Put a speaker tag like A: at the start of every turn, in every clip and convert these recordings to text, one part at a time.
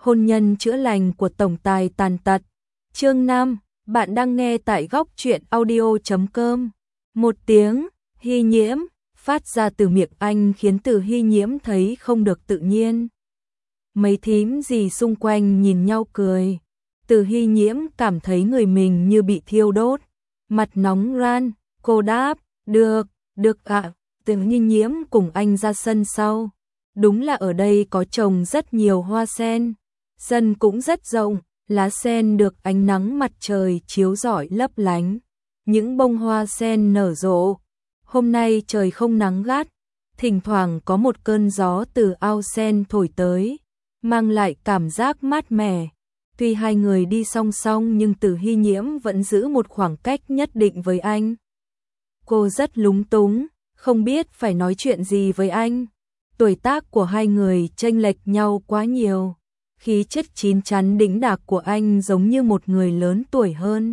A: hôn nhân chữa lành của tổng tài tàn tật. Chương 5, bạn đang nghe tại góc truyện audio.com. Một tiếng Hy Nhiễm phát ra từ miệng anh khiến Từ Hy Nhiễm thấy không được tự nhiên. Mấy thím gì xung quanh nhìn nhau cười. Từ Hy Nhiễm cảm thấy người mình như bị thiêu đốt, mặt nóng ran. Cô đáp, được ạ. Từ Hy Nhiễm cùng anh ra sân sau. Đúng là ở đây có trồng rất nhiều hoa sen, sân cũng rất rộng, lá sen được ánh nắng mặt trời chiếu rọi lấp lánh. Những bông hoa sen nở rộ. Hôm nay trời không nắng gắt, thỉnh thoảng có một cơn gió từ ao sen thổi tới, mang lại cảm giác mát mẻ. Tuy hai người đi song song nhưng Từ Hy Nhiễm vẫn giữ một khoảng cách nhất định với anh. Cô rất lúng túng, không biết phải nói chuyện gì với anh. Tuổi tác của hai người chênh lệch nhau quá nhiều. Khí chất chín chắn đĩnh đạc của anh giống như một người lớn tuổi hơn.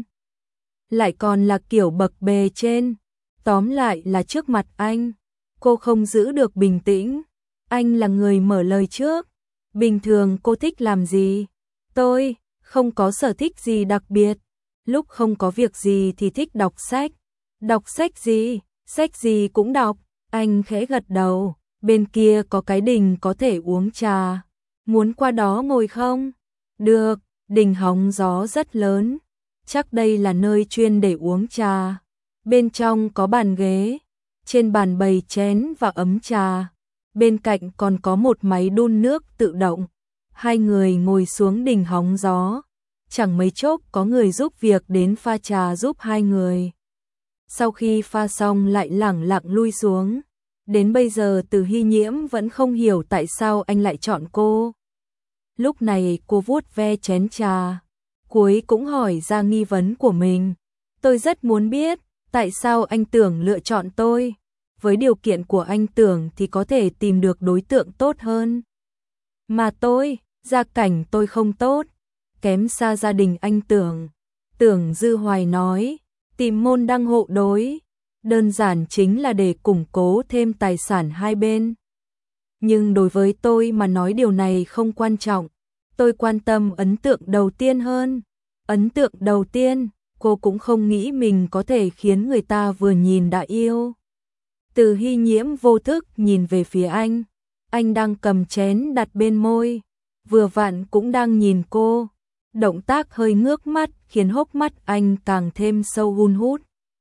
A: Lại còn là kiểu bậc bề trên. Tóm lại là trước mặt anh, cô không giữ được bình tĩnh. Anh là người mở lời trước. Bình thường cô thích làm gì? Tôi không có sở thích gì đặc biệt. Lúc không có việc gì thì thích đọc sách. Đọc sách gì? Sách gì cũng đọc. Anh khẽ gật đầu. Bên kia có cái đình có thể uống trà. Muốn qua đó ngồi không? Được, đình hóng gió rất lớn. Chắc đây là nơi chuyên để uống trà. Bên trong có bàn ghế. Trên bàn bày chén và ấm trà. Bên cạnh còn có một máy đun nước tự động. Hai người ngồi xuống đình hóng gió. Chẳng mấy chốc có người giúp việc đến pha trà giúp hai người. Sau khi pha xong lại lẳng lặng lui xuống. Đến bây giờ Từ Hy Nhiễm vẫn không hiểu tại sao anh lại chọn cô. Lúc này cô vuốt ve chén trà, cuối cũng hỏi ra nghi vấn của mình. Tôi rất muốn biết, tại sao anh Tưởng lựa chọn tôi? Với điều kiện của anh Tưởng thì có thể tìm được đối tượng tốt hơn. Mà tôi, gia cảnh tôi không tốt, kém xa gia đình anh Tưởng. Tưởng Dư Hoài nói, tìm môn đăng hộ đối. Đơn giản chính là để củng cố thêm tài sản hai bên. Nhưng đối với tôi mà nói điều này không quan trọng. Tôi quan tâm ấn tượng đầu tiên hơn. Ấn tượng đầu tiên, cô cũng không nghĩ mình có thể khiến người ta vừa nhìn đã yêu. Từ Hy Nhiễm vô thức nhìn về phía anh. Anh đang cầm chén đặt bên môi. Vừa vặn cũng đang nhìn cô. Động tác hơi ngước mắt khiến hốc mắt anh càng thêm sâu hun hút.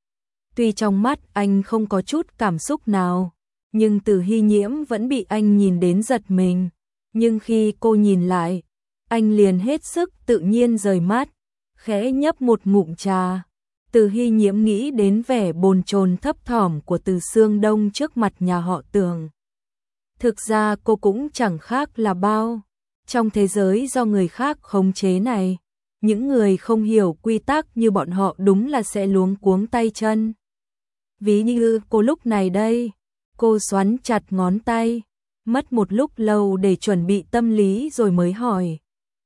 A: Tuy trong mắt anh không có chút cảm xúc nào, nhưng Từ Hy Nhiễm vẫn bị anh nhìn đến giật mình. Nhưng khi cô nhìn lại, anh liền hết sức tự nhiên rời mắt, khẽ nhấp một ngụm trà. Từ Hy Nhiễm nghĩ đến vẻ bồn chồn thấp thỏm của Từ Sương Đông trước mặt nhà họ Tưởng. Thực ra cô cũng chẳng khác là bao. Trong thế giới do người khác khống chế này, những người không hiểu quy tắc như bọn họ đúng là sẽ luống cuống tay chân. Ví như cô lúc này đây, cô xoắn chặt ngón tay, mất một lúc lâu để chuẩn bị tâm lý rồi mới hỏi.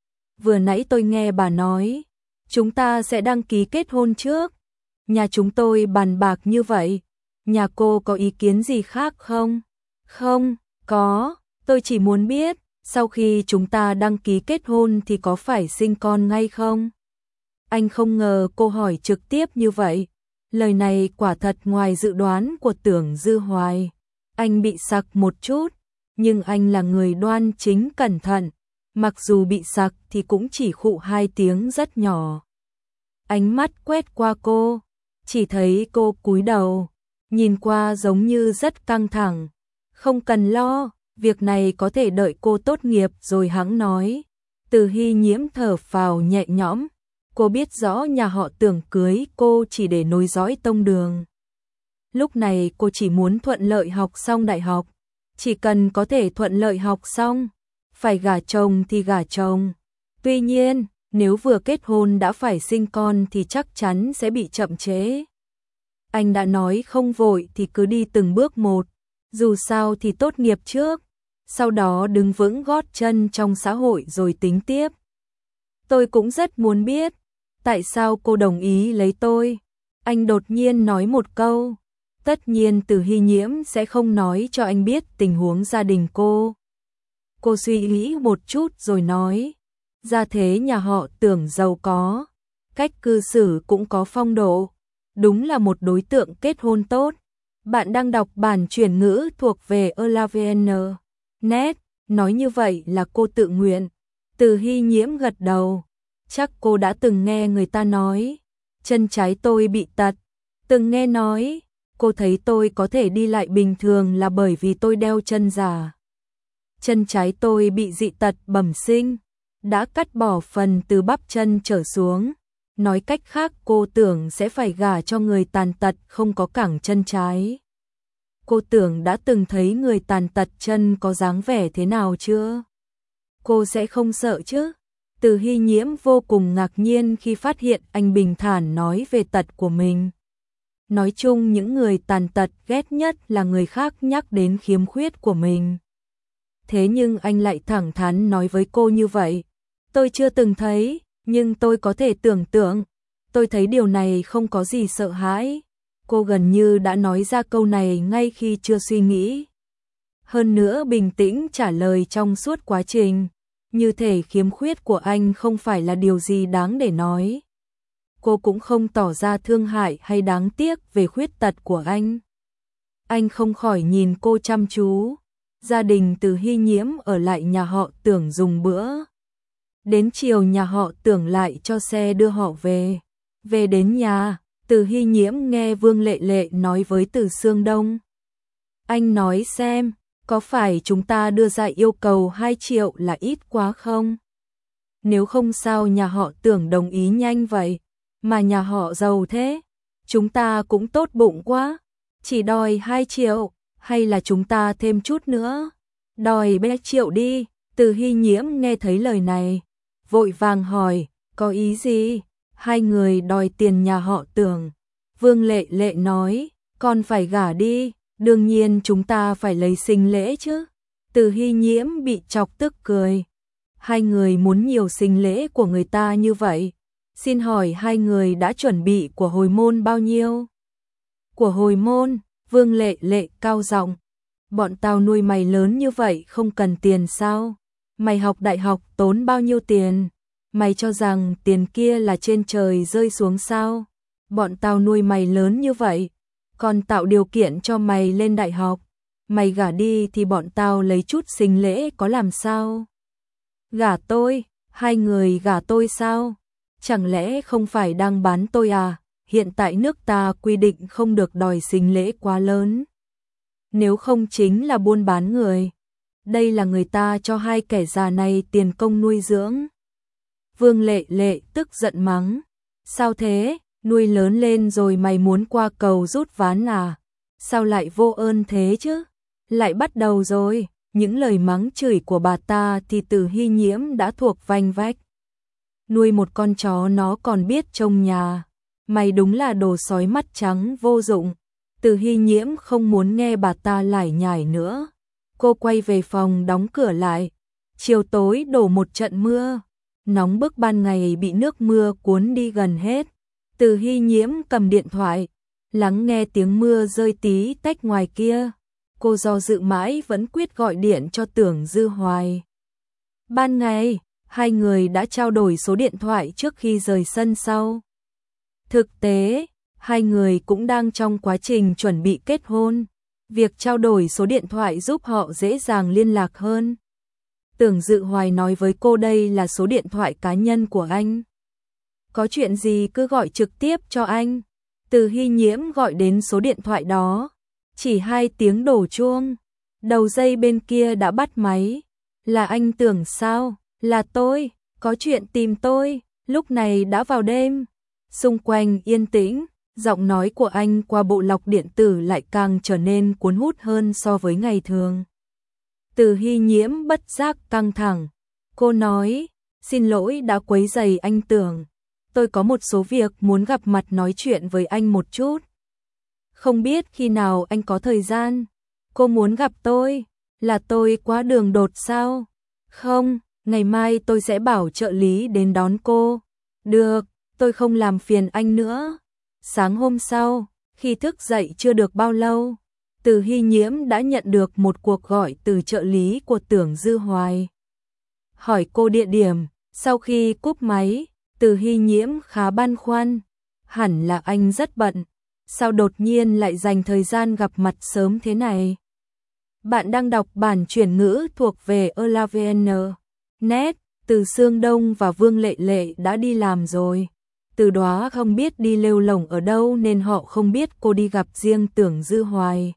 A: Vừa nãy tôi nghe bà nói, chúng ta sẽ đăng ký kết hôn trước. Nhà chúng tôi bàn bạc như vậy, nhà cô có ý kiến gì khác không? Không, có, tôi chỉ muốn biết, sau khi chúng ta đăng ký kết hôn thì có phải sinh con ngay không? Anh không ngờ cô hỏi trực tiếp như vậy. Lời này quả thật ngoài dự đoán của Tưởng Dư Hoài. Anh bị sặc một chút, nhưng anh là người đoan chính cẩn thận. Mặc dù bị sặc thì cũng chỉ khụ hai tiếng rất nhỏ. Ánh mắt quét qua cô, chỉ thấy cô cúi đầu, nhìn qua giống như rất căng thẳng. Không cần lo, việc này có thể đợi cô tốt nghiệp rồi hẵng nói. Từ Hy Nhiễm thở phào nhẹ nhõm. Cô biết rõ nhà họ Tưởng cưới cô chỉ để nối dõi tông đường. Lúc này cô chỉ muốn thuận lợi học xong đại học. Chỉ cần có thể thuận lợi học xong, phải gả chồng thì gả chồng. Tuy nhiên, nếu vừa kết hôn đã phải sinh con thì chắc chắn sẽ bị chậm trễ. Anh đã nói không vội thì cứ đi từng bước một. Dù sao thì tốt nghiệp trước, sau đó đứng vững gót chân trong xã hội rồi tính tiếp. Tôi cũng rất muốn biết, tại sao cô đồng ý lấy tôi? Anh đột nhiên nói một câu. Tất nhiên Từ Hy Nhiễm sẽ không nói cho anh biết tình huống gia đình cô. Cô suy nghĩ một chút rồi nói, gia thế nhà họ Tưởng giàu có, cách cư xử cũng có phong độ, đúng là một đối tượng kết hôn tốt. Bạn đang đọc bản chuyển ngữ thuộc về Elavn.net, nói như vậy là cô tự nguyện. Từ Hy Nhiễm gật đầu, chắc cô đã từng nghe người ta nói, chân trái tôi bị tật, từng nghe nói, cô thấy tôi có thể đi lại bình thường là bởi vì tôi đeo chân giả. Chân trái tôi bị dị tật bẩm sinh, đã cắt bỏ phần từ bắp chân trở xuống. Nói cách khác cô tưởng sẽ phải gả cho người tàn tật không có cẳng chân trái. Cô tưởng đã từng thấy người tàn tật chân có dáng vẻ thế nào chưa? Cô sẽ không sợ chứ? Từ Hy Nhiễm vô cùng ngạc nhiên khi phát hiện anh bình thản nói về tật của mình. Nói chung những người tàn tật ghét nhất là người khác nhắc đến khiếm khuyết của mình. Thế nhưng anh lại thẳng thắn nói với cô như vậy. Tôi chưa từng thấy, nhưng tôi có thể tưởng tượng. Tôi thấy điều này không có gì sợ hãi. Cô gần như đã nói ra câu này ngay khi chưa suy nghĩ. Hơn nữa bình tĩnh trả lời trong suốt quá trình. Như thể khiếm khuyết của anh không phải là điều gì đáng để nói. Cô cũng không tỏ ra thương hại hay đáng tiếc về khuyết tật của anh. Anh không khỏi nhìn cô chăm chú. Gia đình Từ Hy Nhiễm ở lại nhà họ Tưởng dùng bữa. Đến chiều nhà họ Tưởng lại cho xe đưa họ về. Về đến nhà, Từ Hy Nhiễm nghe Vương Lệ Lệ nói với Từ Sương Đông. Anh nói xem, có phải chúng ta đưa ra yêu cầu 2 triệu là ít quá không? Nếu không sao nhà họ Tưởng đồng ý nhanh vậy, mà nhà họ giàu thế, chúng ta cũng tốt bụng quá, chỉ đòi 2 triệu, hay là chúng ta thêm chút nữa? Đòi 3 triệu đi. Từ Hy Nhiễm nghe thấy lời này, vội vàng hỏi, có ý gì? Hai người đòi tiền nhà họ Tưởng. Vương Lệ Lệ nói, con phải gả đi, đương nhiên chúng ta phải lấy sinh lễ chứ. Từ Hy Nhiễm bị chọc tức cười. Hai người muốn nhiều sinh lễ của người ta như vậy. Xin hỏi hai người đã chuẩn bị của hồi môn bao nhiêu? Của hồi môn, Vương Lệ Lệ cao giọng. Bọn tao nuôi mày lớn như vậy không cần tiền sao? Mày học đại học tốn bao nhiêu tiền? Mày cho rằng tiền kia là trên trời rơi xuống sao? Bọn tao nuôi mày lớn như vậy, còn tạo điều kiện cho mày lên đại học. Mày gả đi thì bọn tao lấy chút sinh lễ có làm sao? Gả tôi? Hai người gả tôi sao? Chẳng lẽ không phải đang bán tôi à? Hiện tại nước ta quy định không được đòi sinh lễ quá lớn. Nếu không chính là buôn bán người. Đây là người ta cho hai kẻ già này tiền công nuôi dưỡng. Vương Lệ Lệ tức giận mắng. Sao thế? Nuôi lớn lên rồi mày muốn qua cầu rút ván à? Sao lại vô ơn thế chứ? Lại bắt đầu rồi. Những lời mắng chửi của bà ta thì Từ Hy Nhiễm đã thuộc vanh vách. Nuôi một con chó nó còn biết trông nhà. Mày đúng là đồ sói mắt trắng vô dụng. Từ Hy Nhiễm không muốn nghe bà ta lải nhải nữa. Cô quay về phòng đóng cửa lại. Chiều tối đổ một trận mưa. Nóng bức ban ngày bị nước mưa cuốn đi gần hết. Từ Hy Nhiễm cầm điện thoại, lắng nghe tiếng mưa rơi tí tách ngoài kia. Cô do dự mãi vẫn quyết gọi điện cho Tưởng Dư Hoài. Ban ngày, hai người đã trao đổi số điện thoại trước khi rời sân sau. Thực tế, hai người cũng đang trong quá trình chuẩn bị kết hôn. Việc trao đổi số điện thoại giúp họ dễ dàng liên lạc hơn. Tưởng Dư Hoài nói với cô đây là số điện thoại cá nhân của anh. Có chuyện gì cứ gọi trực tiếp cho anh. Từ Hy Nhiễm gọi đến số điện thoại đó. Chỉ 2 tiếng đổ chuông. Đầu dây bên kia đã bắt máy. Là anh Tưởng sao? Là tôi. Có chuyện tìm tôi. Lúc này đã vào đêm. Xung quanh yên tĩnh. Giọng nói của anh qua bộ lọc điện tử lại càng trở nên cuốn hút hơn so với ngày thường. Từ Hy Nhiễm bất giác căng thẳng. Cô nói, xin lỗi đã quấy rầy anh Tưởng. Tôi có một số việc muốn gặp mặt nói chuyện với anh một chút. Không biết khi nào anh có thời gian. Cô muốn gặp tôi, là tôi quá đường đột sao? Không, ngày mai tôi sẽ bảo trợ lý đến đón cô. Được, tôi không làm phiền anh nữa. Sáng hôm sau, khi thức dậy chưa được bao lâu, Từ Hy Nhiễm đã nhận được một cuộc gọi từ trợ lý của Tưởng Dư Hoài. Hỏi cô địa điểm, Sau khi cúp máy, Từ Hy Nhiễm khá băn khoăn, hẳn là anh rất bận, sao đột nhiên lại dành thời gian gặp mặt sớm thế này? Bạn đang đọc bản chuyển ngữ thuộc về Elavn.net, Từ Sương Đông và Vương Lệ Lệ đã đi làm rồi. Từ Đóa không biết đi lêu lổng ở đâu nên họ không biết cô đi gặp riêng Tưởng Dư Hoài.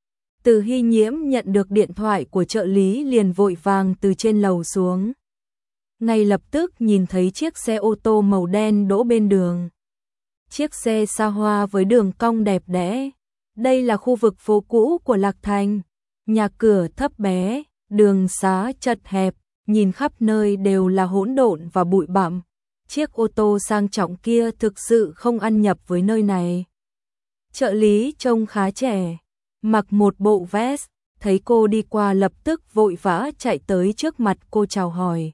A: Từ Hy Nhiễm nhận được điện thoại của trợ lý liền vội vàng từ trên lầu xuống. Ngay lập tức nhìn thấy chiếc xe ô tô màu đen đỗ bên đường. Chiếc xe xa hoa với đường cong đẹp đẽ. Đây là khu vực phố cũ của Lạc Thành. Nhà cửa thấp bé, đường xá chật hẹp, nhìn khắp nơi đều là hỗn độn và bụi bặm. Chiếc ô tô sang trọng kia thực sự không ăn nhập với nơi này. Trợ lý trông khá trẻ, mặc một bộ vest, thấy cô đi qua lập tức vội vã chạy tới trước mặt cô chào hỏi.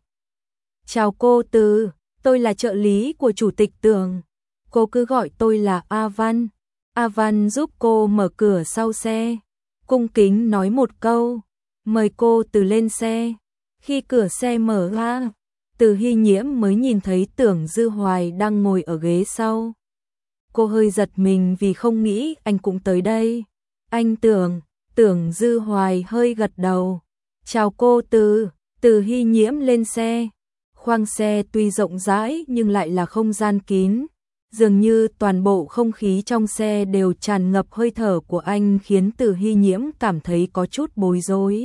A: Chào cô Từ, tôi là trợ lý của chủ tịch Tưởng. Cô cứ gọi tôi là A Văn. A Văn giúp cô mở cửa sau xe. Cung kính nói một câu, mời cô Từ lên xe. Khi cửa xe mở ra, Từ Hy Nhiễm mới nhìn thấy Tưởng Dư Hoài đang ngồi ở ghế sau. Cô hơi giật mình vì không nghĩ anh cũng tới đây. Anh Tưởng Dư Hoài hơi gật đầu. Chào cô Từ, Từ Hy Nhiễm lên xe. Khoang xe tuy rộng rãi nhưng lại là không gian kín. Dường như toàn bộ không khí trong xe đều tràn ngập hơi thở của anh khiến Từ Hy Nhiễm cảm thấy có chút bối rối.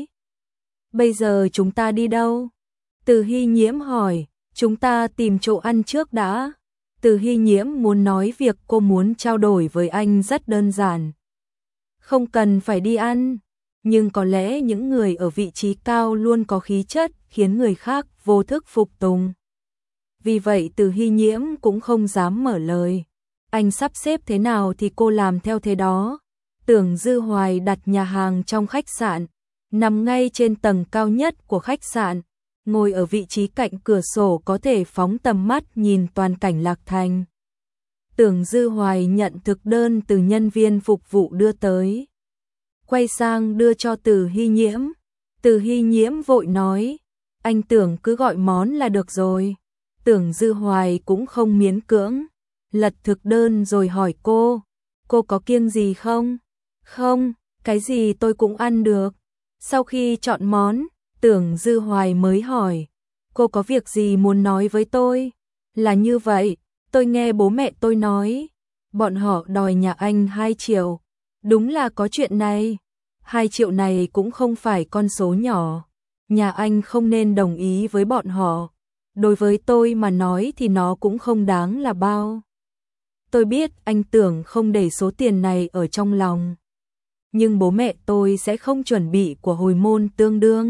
A: Bây giờ chúng ta đi đâu? Từ Hy Nhiễm hỏi, chúng ta tìm chỗ ăn trước đã. Từ Hy Nhiễm muốn nói việc cô muốn trao đổi với anh rất đơn giản. Không cần phải đi ăn, nhưng có lẽ những người ở vị trí cao luôn có khí chất khiến người khác vô thức phục tùng. Vì vậy Từ Hy Nhiễm cũng không dám mở lời. Anh sắp xếp thế nào thì cô làm theo thế đó. Tưởng Dư Hoài đặt nhà hàng trong khách sạn, nằm ngay trên tầng cao nhất của khách sạn, ngồi ở vị trí cạnh cửa sổ có thể phóng tầm mắt nhìn toàn cảnh Lạc Thành. Tưởng Dư Hoài nhận thực đơn từ nhân viên phục vụ đưa tới. Quay sang đưa cho Từ Hy Nhiễm. Từ Hy Nhiễm vội nói, anh Tưởng cứ gọi món là được rồi. Tưởng Dư Hoài cũng không miễn cưỡng, lật thực đơn rồi hỏi cô có kiêng gì không? Không, cái gì tôi cũng ăn được. Sau khi chọn món, Tưởng Dư Hoài mới hỏi, cô có việc gì muốn nói với tôi? Là như vậy, tôi nghe bố mẹ tôi nói, bọn họ đòi nhà anh 2 triệu. Đúng là có chuyện này. 2 triệu này cũng không phải con số nhỏ. Nhà anh không nên đồng ý với bọn họ. Đối với tôi mà nói thì nó cũng không đáng là bao. Tôi biết anh Tưởng không để số tiền này ở trong lòng. Nhưng bố mẹ tôi sẽ không chuẩn bị của hồi môn tương đương.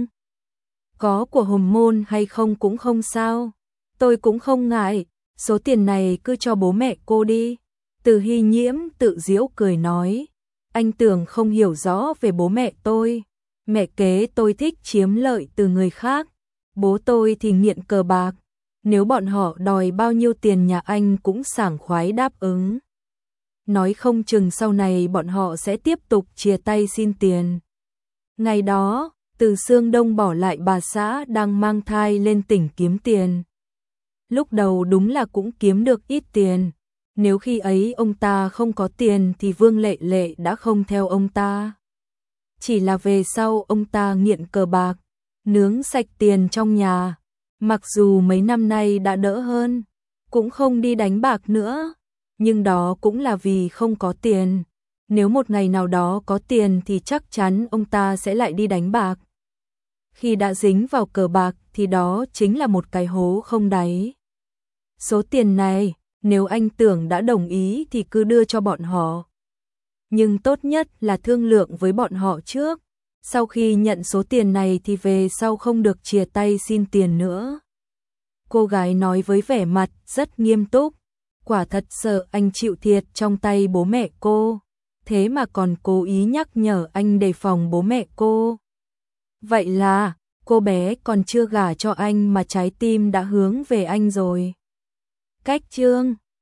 A: Có của hồi môn hay không cũng không sao. Tôi cũng không ngại, số tiền này cứ cho bố mẹ cô đi. Từ Hy Nhiễm tự giễu cười nói, anh Tưởng không hiểu rõ về bố mẹ tôi. Mẹ kế tôi thích chiếm lợi từ người khác. Bố tôi thì nghiện cờ bạc. Nếu bọn họ đòi bao nhiêu tiền nhà anh cũng sảng khoái đáp ứng. Nói không chừng sau này bọn họ sẽ tiếp tục chia tay xin tiền. Ngày đó, Từ Sương Đông bỏ lại bà xã đang mang thai lên tỉnh kiếm tiền. Lúc đầu đúng là cũng kiếm được ít tiền. Nếu khi ấy ông ta không có tiền thì Vương Lệ Lệ đã không theo ông ta. Chỉ là về sau ông ta nghiện cờ bạc, nướng sạch tiền trong nhà. Mặc dù mấy năm nay đã đỡ hơn, cũng không đi đánh bạc nữa, nhưng đó cũng là vì không có tiền. Nếu một ngày nào đó có tiền thì chắc chắn ông ta sẽ lại đi đánh bạc. Khi đã dính vào cờ bạc thì đó chính là một cái hố không đáy. Số tiền này, nếu anh Tưởng đã đồng ý thì cứ đưa cho bọn họ. Nhưng tốt nhất là thương lượng với bọn họ trước. Sau khi nhận số tiền này thì về sau không được chia tay xin tiền nữa. Cô gái nói với vẻ mặt rất nghiêm túc. Quả thật sợ anh chịu thiệt trong tay bố mẹ cô. Thế mà còn cố ý nhắc nhở anh đề phòng bố mẹ cô. Vậy là, cô bé còn chưa gả cho anh mà trái tim đã hướng về anh rồi. Cách chương